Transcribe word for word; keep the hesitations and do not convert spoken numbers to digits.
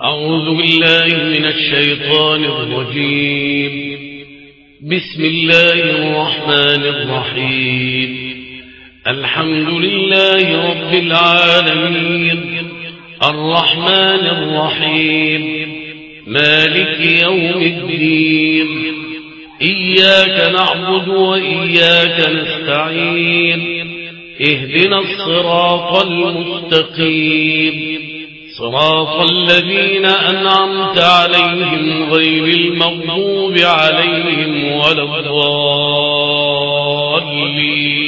أعوذ بالله من الشيطان الرجيم. بسم الله الرحمن الرحيم. الحمد لله رب العالمين، الرحمن الرحيم، مالك يوم الدين. إياك نعبد وإياك نستعين. اهدنا الصراط المستقيم، صراط الذين أنعمت عليهم غير المغضوب عليهم ولا الضالين.